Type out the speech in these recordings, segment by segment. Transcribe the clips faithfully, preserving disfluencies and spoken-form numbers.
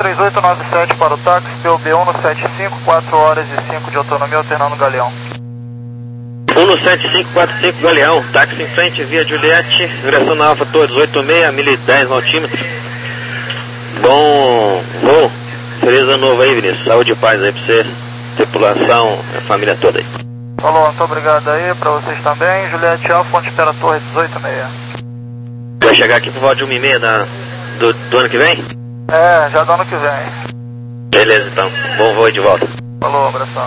três oito nove sete para o táxi, P U B um no sete cinco, quatro horas e cinco de autonomia, alternando Galeão. um no sete cinco quatro cinco Galeão, táxi em frente, via Juliette, direção na Alfa Torres, oito seis, mil e dez no altímetro. Bom voo, feliz ano novo aí, Vinícius, saúde e paz aí pra você, tripulação, a família toda aí. Falou, muito obrigado aí, pra vocês também, Juliette Alfa, Ponte Pera Torre dezoito seis. Vai chegar aqui por volta de uma e meia da, do, do ano que vem? É, já do ano que vem. Beleza então, bom voo aí de volta. Falou, abração.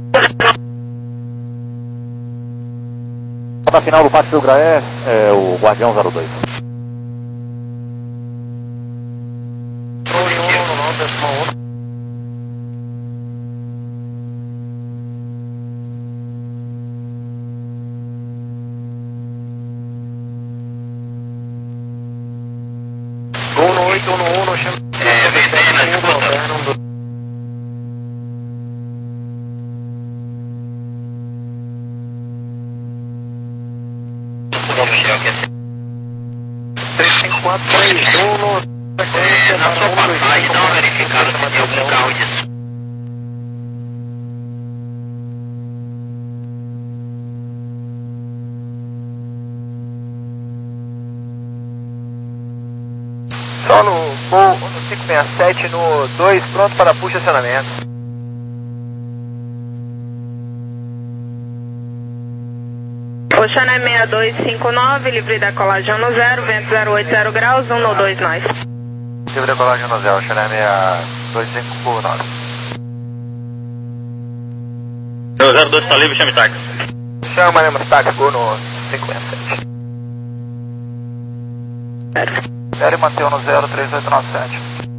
Na final do Pátio do Graé, é o Guardião zero dois. um no oito um no um, no chão. É, vem bem na disputa. três cinco quatro três um no... É, na sua passagem, dá uma verificada se tem algum carro disso. Solo, voo no cinco seis sete no dois, pronto para puxa acionamento. Oceano é seis dois cinco nove, livre da colagem no zero, vento zero oito zero graus, um no dois nós. Livre da colagem no zero, Oceano é seis dois cinco nove. zero dois está livre, chame táxi. Chamaremos táxi, voo no cinco seis sete. Zero e manteu no zero três oito nove sete.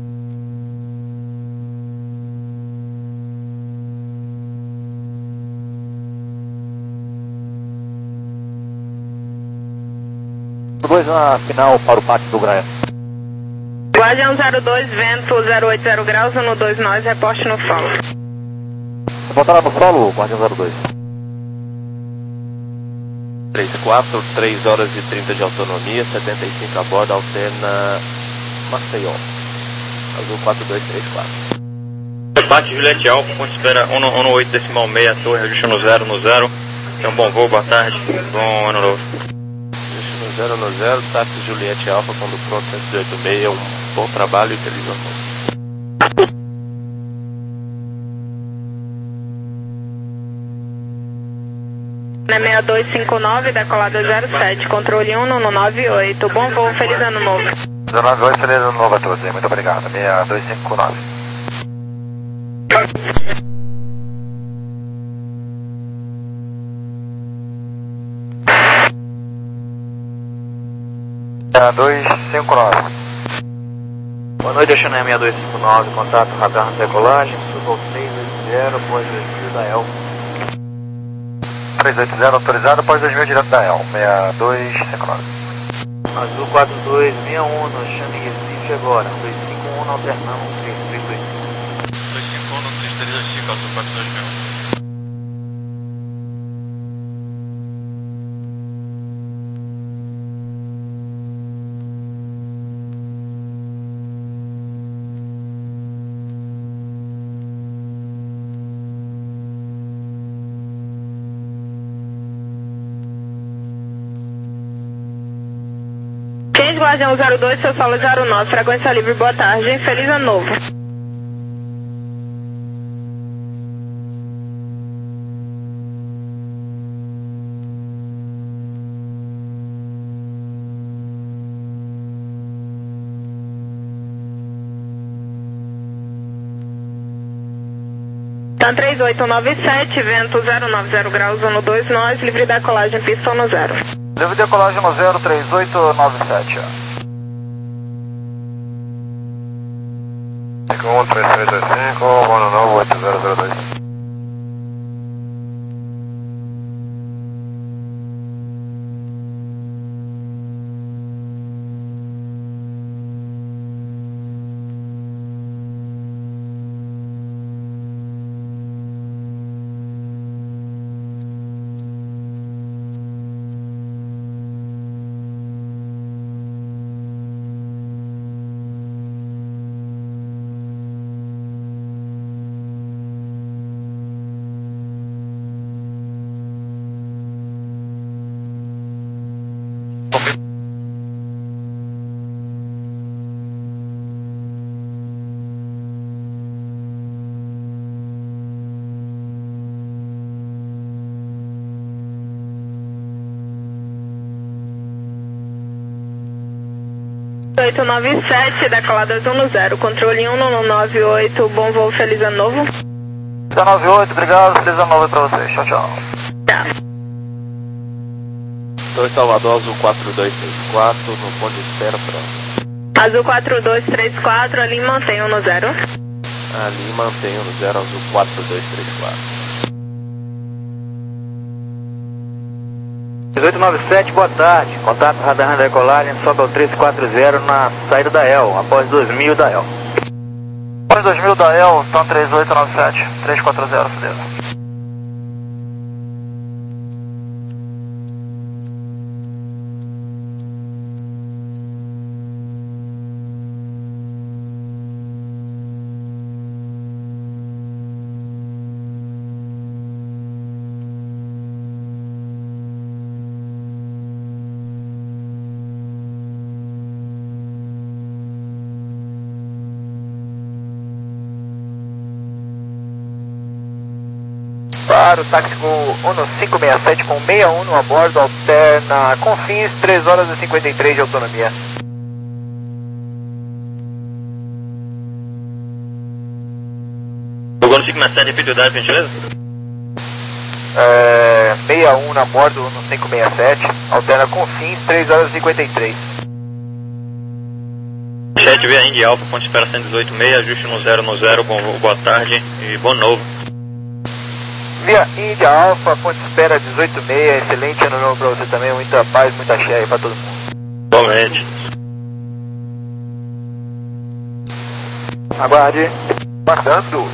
dois na final para o Pátio do Graé. Guardião zero dois, vento zero oito zero graus, um no dois nós, reporte no solo. Voltará no solo, Guardião zero dois. três quatro, três horas e trinta de autonomia, setenta e cinco a bordo, alterna Maceió. Azul quatro dois três quatro. Bate Juliette Alfa, ponte espera um no oito decimal seis, torre, ajuste no zero no zero. Então, bom voo, boa tarde, bom ano novo. Ajuste no zero no zero, táxi Juliette Alfa, quando pronto cento e oito seis, um bom trabalho e feliz ano novo. É seis dois cinco nove, decolada zero sete, controle um no nove oito, bom voo, feliz ano novo. nove oito, feliz ano novo a todos, muito obrigado, seis dois cinco nove. seis dois cinco nove. Boa noite, Oceano seis dois cinco nove, contato radar na decolagem, sul seis oito zero, após dois mil da El. três oito zero autorizado, após dois mil direto da El, seis dois cinco nove. Azul quatro dois seis um, no chame Recife agora, dois cinco um, alternamos três três dois cinco. dois cinco um no três três dois cinco, Azul quatro dois seis um. Guardião zero dois, seu solo zero nove, frequência livre, boa tarde, feliz ano novo. Tá três oito nove sete, vento zero nove zero graus, um no dois nós, livre da colagem, pistão no zero. Livre de colagem no zero três oito nove sete. cinco um três três dois cinco, ano novo oito zero zero dois. oito nove sete, decolada Zuno zero, controle um no nove oito, bom voo, feliz ano novo. Tá nove oito, obrigado, feliz ano novo pra vocês, tchau, tchau. Tá. dois Salvador, Azul quatro dois três quatro, no ponto de espera, pronto. Azul quatro dois três quatro, ali mantém um no zero. Ali mantém no zero, Azul quatro dois três quatro. dezoito nove sete, boa tarde. Contato radar da decolagem, sobe ao três quatro zero na saída da E L, após dois mil da E L. Após dois mil da E L, então três oito nove sete, três quatro zero, beleza. Para o táxi com um cinco seis sete com sessenta e um no a bordo, alterna Confins, três horas e cinquenta e três de autonomia. Jogou no cinco seis sete, repita o idade, gentileza? É, sessenta e um na bordo no cinco seis sete, alterna Confins, três horas e cinquenta e três. Chat via Indy Alpha, ponte espera cento e dezoito seis, ajuste no zero no zero, bom, boa tarde e bom novo. Via Índia Alfa, ponte espera dezoito seis, excelente ano novo pra você também, muita paz, muita cheia aí pra todo mundo. Igualmente. Aguarde. Aguardando.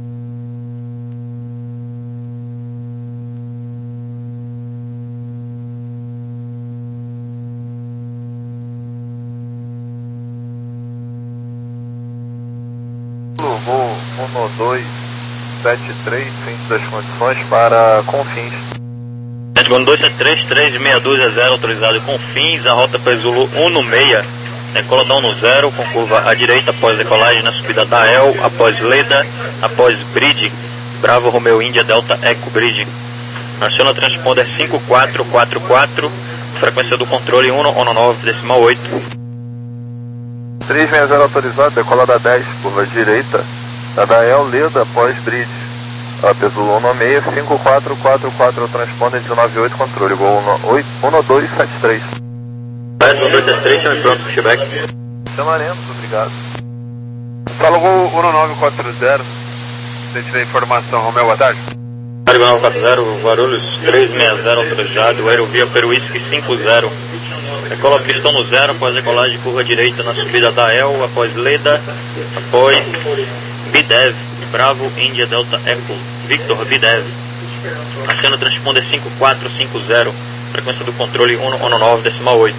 Voo um dois sete três, fim das condições para Confins. Zulu dois sete três, três meia dúzia zero, autorizado Confins, a rota para Zulu um no seis, decola da um no zero, com curva à direita após decolagem na subida da E L, após Leda, após Bridge, Bravo Romeo Índia Delta Eco Bridge. Aciona transponder cinco quatro quatro quatro, frequência do controle um nove decimal oito. três seis zero autorizado, decola da dez, curva direita, da da E L, Leda, após Bridge. Azul um no seis, cinco quatro quatro quatro, transponder de nove oito, controle, gol um dois sete três. um dois sete três, chame pronto, pushback. Chamaremos, obrigado. Fala gol um nove quatro zero, deixa da informação, Romeu, boa tarde. Cargo nove quatro zero, Guarulhos três seis zero autorizado, Aerovia Peruísque cinco zero. Decola pistão no zero, após decolagem curva direita na subida da E L, após Leda, após Bidev, Bravo, Índia, Delta, Eco, Victor, Bidev. Aciona transponder cinco quatro cinco zero, frequência do controle um nove decimal oito.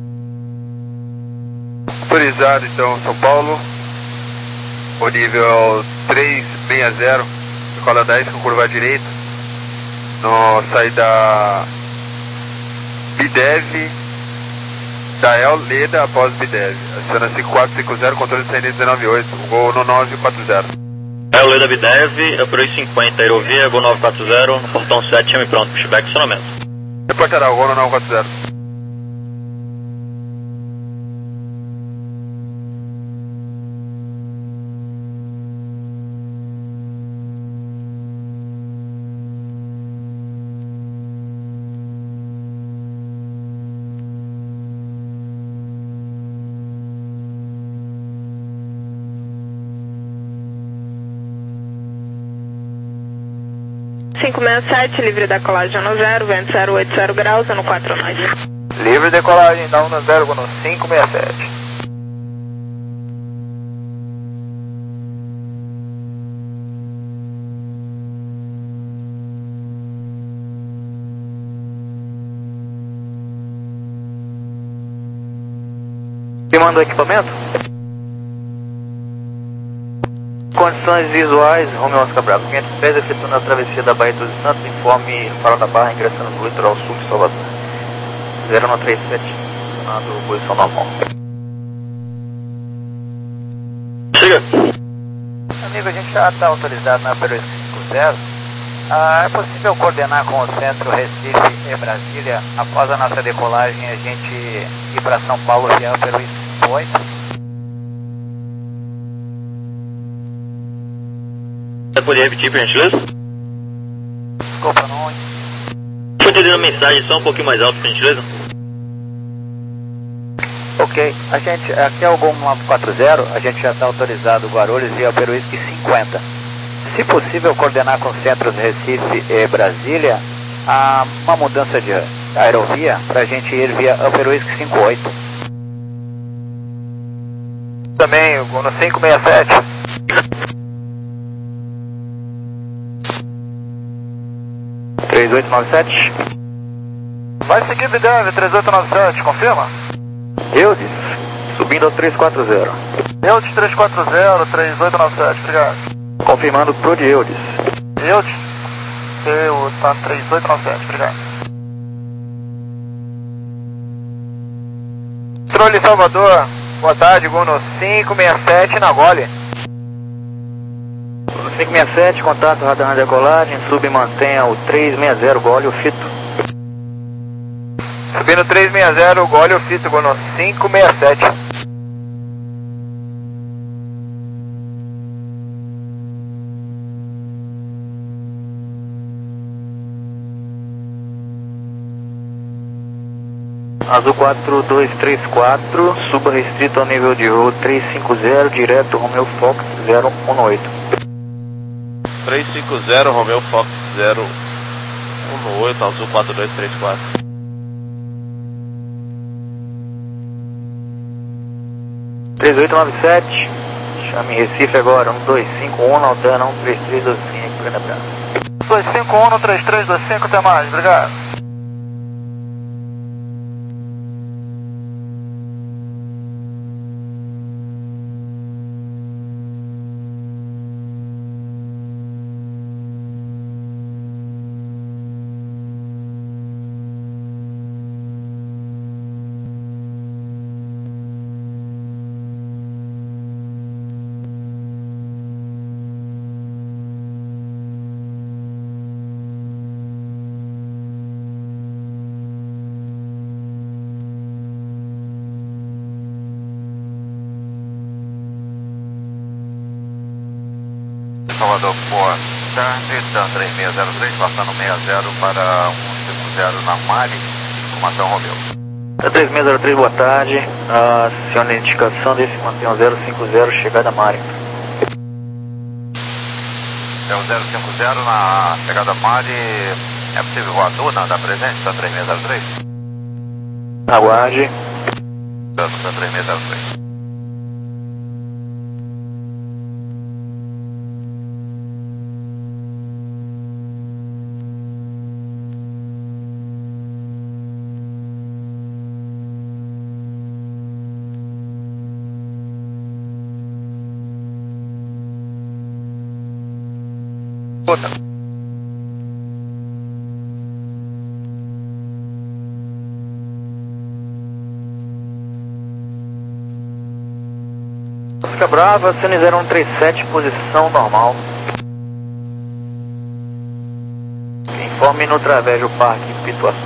Autorizado então, São Paulo, o nível três seis zero, decola dez com curva direita, no saída Bidev, da E L, Leda, após Bidev. Aciona cinco quatro cinco zero, controle de saída dezenove oito, gol no nove quatro zero. É o Leda Bidev, Aperui cinquenta, Aerovia, gol nove quatro zero, no portão sete, chame pronto, pushback, acionamento. Reportará o gol no nove quatro zero. cinco seis sete, livre decolagem no zero, vento zero oito zero graus, ano quatro nove. Livre decolagem da um no zero, no cinco seis sete. Quem manda o equipamento? Condições visuais, Romeu Oscar Bravo, quinhentos pés, efetuando a travessia da Baía dos Santos, informe Farol da Barra, ingressando no litoral sul de Salvador. zero nove três sete, funcionando posição normal. Chega. Amigo, a gente já está autorizado na Peru cinco zero. Ah, é possível coordenar com o centro Recife e Brasília, após a nossa decolagem, a gente ir para São Paulo via Peru cinco oito? Você poderia repetir, por gentileza? Desculpa, não. Estou entendendo a mensagem só um pouquinho mais alto, por gentileza? Ok, a gente, aqui é o Gol nove quatro zero, a gente já está autorizado Guarulhos e Peruísque cinquenta. Se possível, coordenar com centros Recife e Brasília a uma mudança de aerovia para a gente ir via Peruísque cinquenta e oito. Também o no cinco seis sete. três oito nove sete. Vai seguir B D V três oito nove sete, confirma? Eudes, subindo ao três quatro zero. Eudes três quatro zero, três oito nove sete, obrigado. Confirmando pro de Eudes. Eudes, eu tá três oito nove sete, obrigado. Controle Salvador, boa tarde, Gol no cinco seis sete na Gole. cinco seis sete, contato radar na decolagem, sub mantenha o três seis zero, Gole o fito. Subindo três seis zero, Gole o fito, Gol no cinco seis sete. Azul quatro dois três quatro, suba restrito ao nível de voo três cinco zero, direto Romeo Fox zero um oito. três cinco zero, Romeo Fox zero um oito, Azul quatro dois três quatro. três oito nove sete, chame Recife agora, um dois cinco um, alterna um três três dois cinco, grande abraço. dois cinco um, um três três dois cinco, até mais, obrigado. Salvador, boa tarde, Dan três seis zero três, passando seis zero para um cinco zero na Mari, informação Romeu. três seis zero três, boa tarde, a senhora indicação desse mantém o zero cinco zero, chegada Mari. É o zero cinco zero na chegada Mari, é possível voar Duna, dá presente, Dan três seis zero três? Aguarde. Dan três seis zero três. Puta. Oscar Brava, C N zero um três sete, posição normal. Informe no Travejo Parque Pituaçu.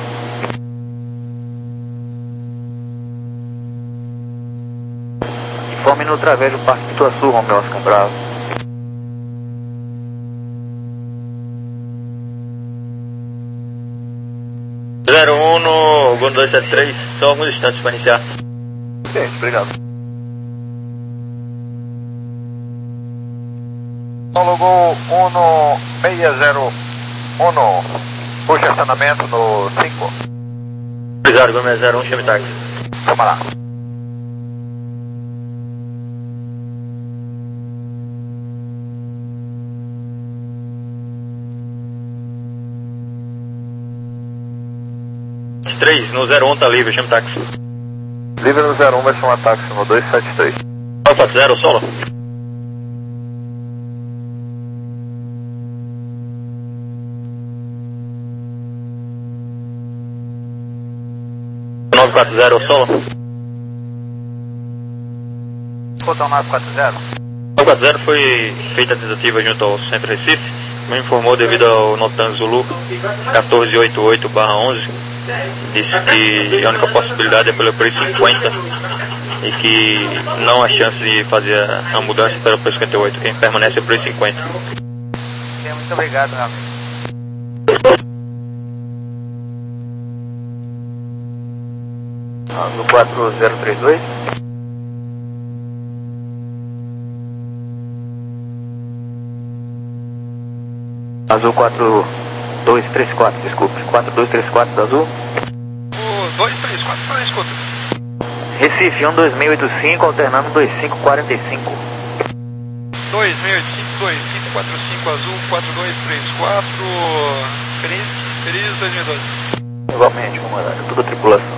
Informe no Travejo Parque Pituaçu, Romeu Oscar Brava. zero um no Gol dois sete três, só alguns instantes para iniciar. Ok, obrigado. Solo Gol um no seis zero um, puxa estacionamento no cinco. Obrigado, Gol seis zero um, chame táxi. Vamos lá. três no zero um tá livre, chame táxi. Livre no zero um, vai chamar táxi no dois sete três. nove quatro zero, solo. nove quatro zero, solo. Botão nove quatro zero. nove quatro zero foi feita a tentativa junto ao Centro Recife. Me informou devido ao Notan Zulu quatorze oitenta e oito barra onze. Disse que a única possibilidade é pelo preço cinquenta e que não há chance de fazer a mudança para o preço cinquenta e oito, quem permanece é o preço cinquenta. Muito obrigado, meu amigo. Azul quatro zero três dois. Azul quatro dois três quatro, desculpe. quatro dois três quatro do Azul. O dois três quatro, tá na escuta. Recife, um dois seis oito cinco, alternando dois cinco quatro cinco. dois seis oito cinco, dois cinco quatro cinco Azul, quatro dois três quatro. Feliz, feliz dois mil e doze. Igualmente, comandante, tudo tripulação.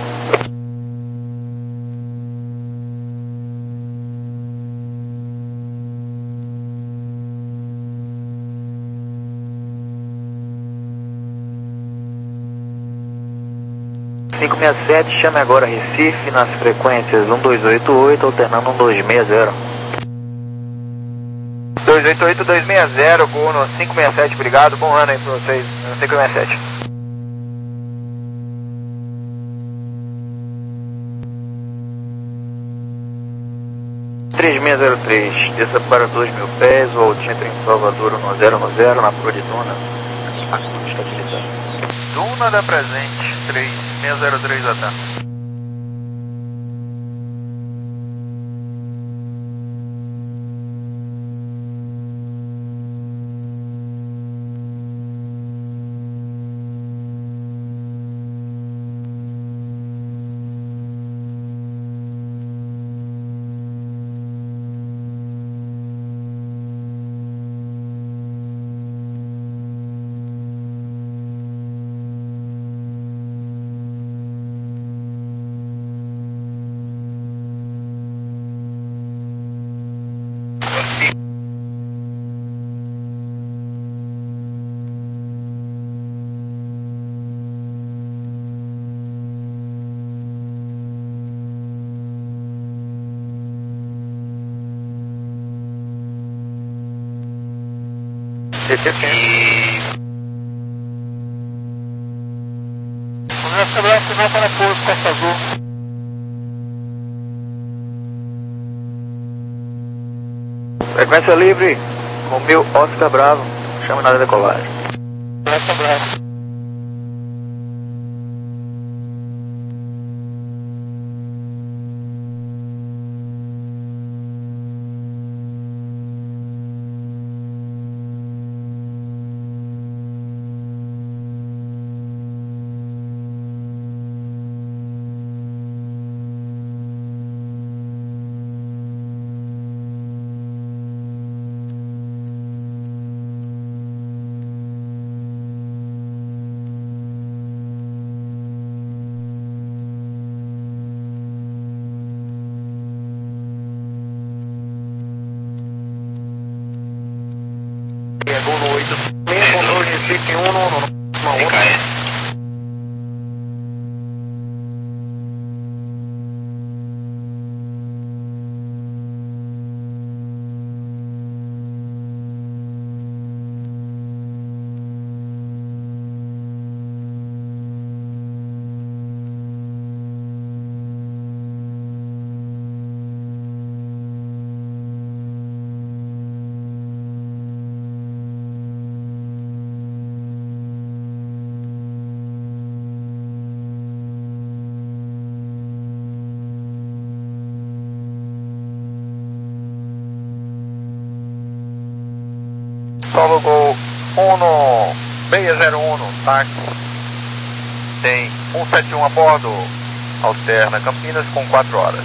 cinco seis sete, chame agora Recife nas frequências um dois oito oito, alternando um dois seis zero. dois oito oito, dois seis zero, voo no cinco seis sete, obrigado, bom ano aí pra vocês, no cinco seis sete. três seis zero três, desça para dois mil pés, o altimetro em Salvador no zero no zero, na Pro de Duna. Duna da presente, três seis zero três A T. C T cem. Vamos quebrar o sinal para pouso, Costa Azul. Frequência livre, com mil Oscar Bravo, chama na decolagem. Oscar Bravo. Solo Gol um seis zero um, táxi. Tem um sete um a bordo. Alterna Campinas com quatro horas.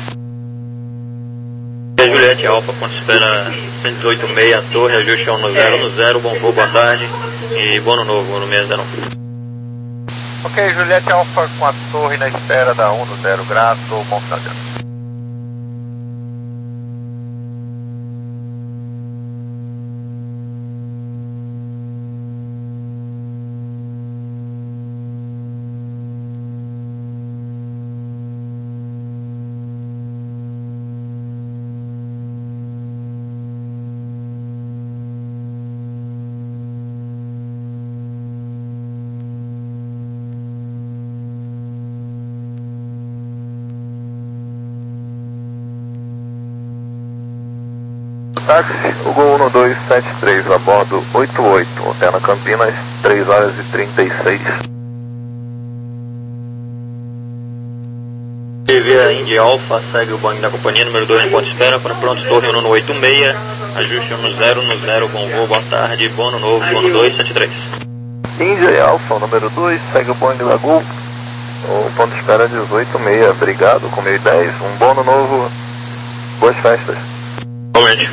Juliette Alfa, ponto espera cento e dezoito seis, a torre, ajuste ao zero no zero, bom voo, boa tarde e bom ano novo no mês zero um. Ok, Juliette Alfa com a torre na espera da um no zero, graças, bom final de ano. táxi, o Gol um dois sete três a bordo oitenta e oito, Alterna Campinas, três horas e trinta e seis. Via Indy Alpha, segue o Boeing da companhia número dois, ponto espera para pronto torre um no oitenta e seis, ajuste um no zero no zero com voo, boa tarde, Bono novo, Bono dois sete três. Indy Alpha, número dois, segue o Boeing da Gol, o ponto espera dezoito e seis, obrigado, com meio dez, um Bono novo, boas festas. Comente.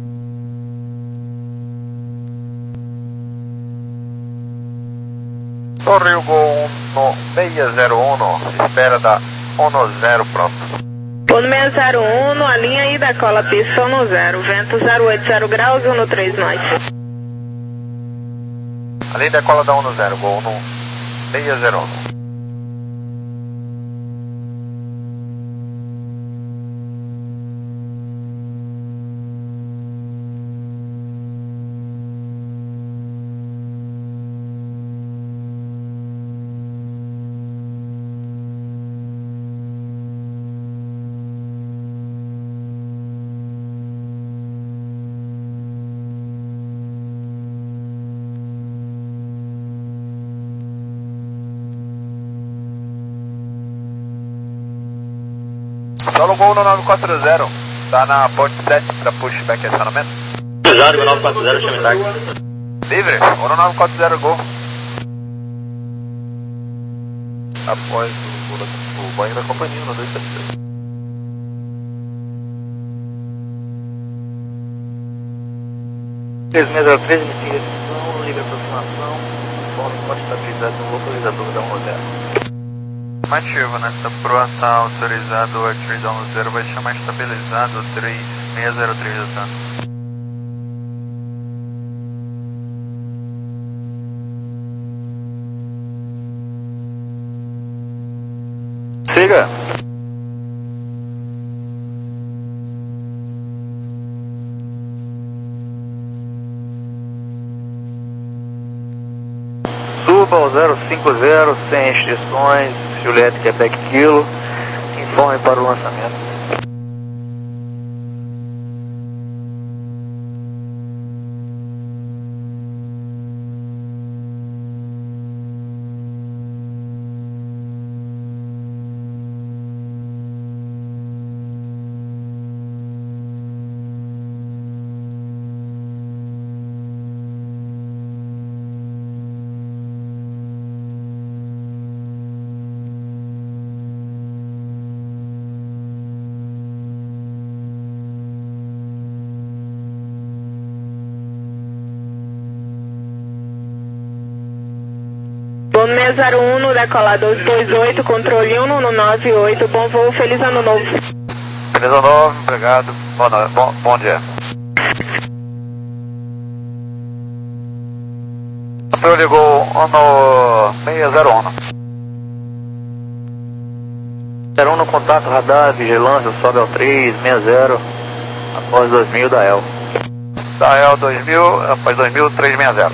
Torre Gol um no seis zero um, espera da um no zero, pronto. um no seis zero um, a linha aí da cola pista um no zero, vento zero oito zero graus, um no três nós. Além da cola da um no zero, Gol um no seis zero um. Solo Gol no nove quatro zero, tá na ponte sete para pushback e acionamento. Cruzado, nove quatro zero, chame táxi. Livre, um no nove quatro zero, Gol. Após o, o, o Boeing da companhia, no dois sete três. três seis zero três, inicia recepção, livre aproximação, informe pode estabilizado no localizador da um zero. Afirmativo, nessa aprovação autorizado, o X-Ray Down zero vai chamar estabilizado três seis zero três da T A N. Siga. Suba ao zero cinco zero, sem restrições, Juliette Quebec Kilo, informe para o lançamento. um seis zero um no decolador dois oito, controle um no nove oito, bom voo, feliz ano novo. Feliz ano novo, obrigado, bom, bom, bom dia. Eu ligou um no seis zero um. zero um no contato, radar, vigilância, sobe ao três seis zero, após dois mil da E L. Da E L dois mil, após dois mil, três seis zero.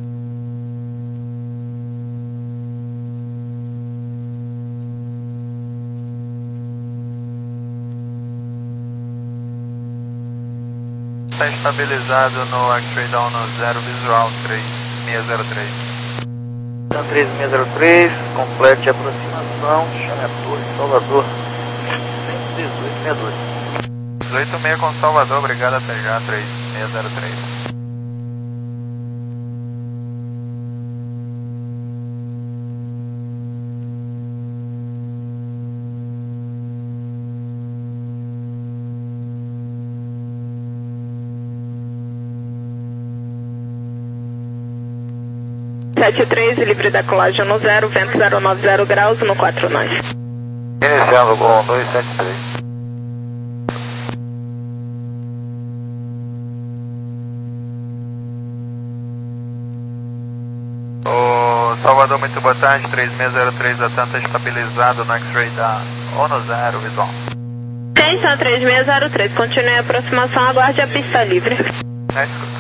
Está estabilizado no X-Ray Down no zero visual três seis zero três. três seis zero três, complete a aproximação, chame a torre Salvador, cento e dezoito sessenta e dois. dezoito seis com Salvador, obrigado, até já, três seis zero três. sete três, livre da colagem no zero, vento zero nove zero graus, no quatro nós. Iniciando com dois sete três. O Salvador, muito boa tarde, três seis zero três da T A N está estabilizado no X-Ray da um no zero, visual. Atenção, três seis zero três, continue a aproximação, aguarde a pista livre. É, escuta.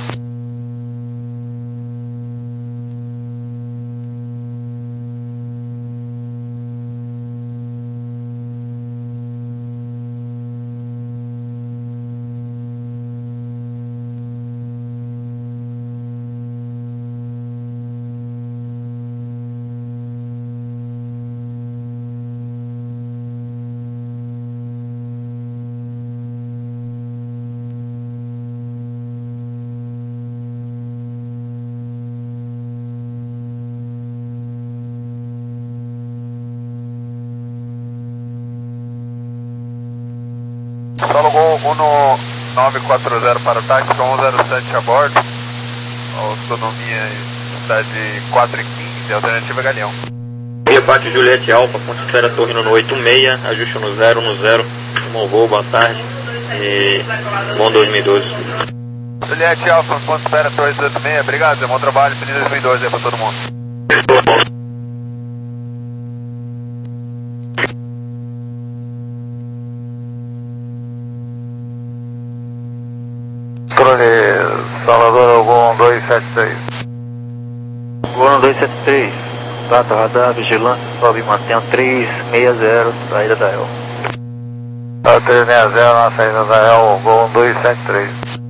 um nove quatro zero para o táxi com um zero sete a bordo. Autonomia está de quatro e quinze, alternativa Galeão. Via Pátio Juliette Alfa, Ponte Esfera Torrino no oito seis, ajuste no zero, no zero. Bom voo, boa tarde e bom dois mil e doze. Juliette Alfa, Ponte Esfera Torres oito seis, obrigado, bom trabalho, feliz dois mil e doze aí para todo mundo. Controle Salvador, Gol um dois sete três. Gol um dois sete três. Tata, radar, vigilância, sobe e mantém três seis zero, saída da E L. A três seis zero na saída da E L, Gol um dois sete três.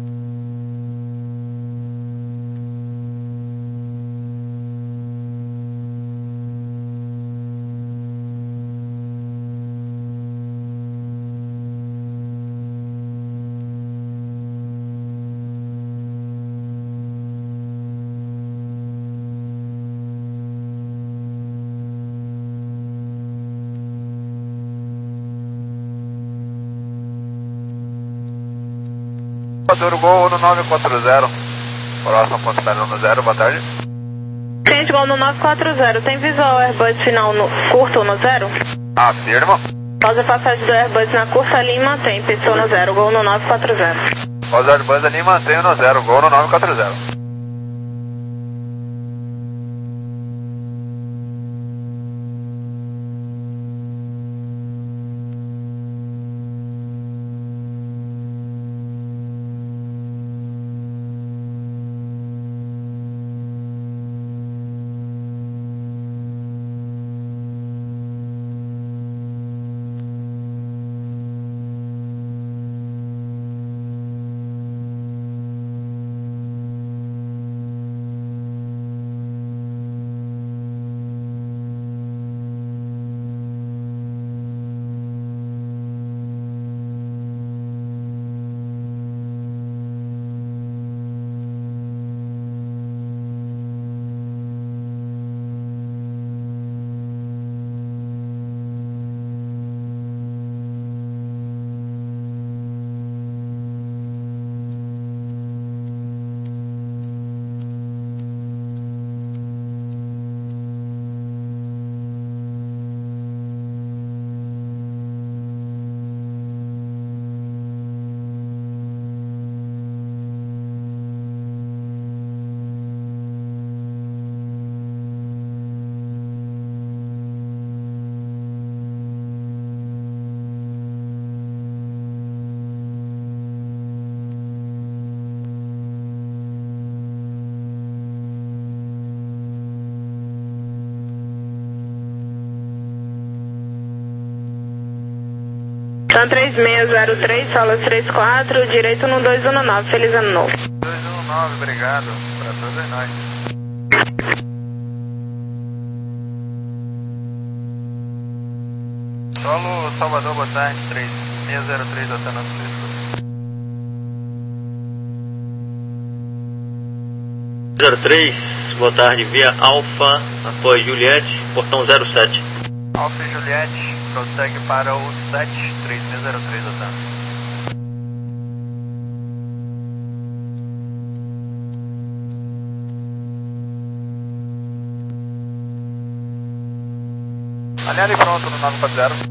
Salvador, Gol no nove quatro zero. Próximo Ponte Esfera no zero, boa tarde. Gente, Gol no nove quatro zero, tem visual Airbus final no curto no zero? Afirma. Pausa passagem do Airbus na curta linha e mantém, pessoa no zero, Gol no nove quatro zero. Pausa Airbus ali, mantenho no zero, Gol no nove quatro zero. São três seis zero três, salas três quatro, direito no dois um nove, feliz ano novo. dois um nove, obrigado, para todos nós. Solo Salvador, boa tarde, três seis zero três, Alternando Frisco. zero três, boa tarde, via Alfa, após Juliette, portão zero sete. Alfa e Juliette, prossegue para o sete três seis zero três, Alternando. Alinhado e pronto no nove quatro zero.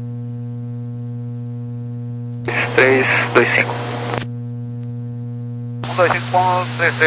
três dois cinco. um dois cinco ponto três três.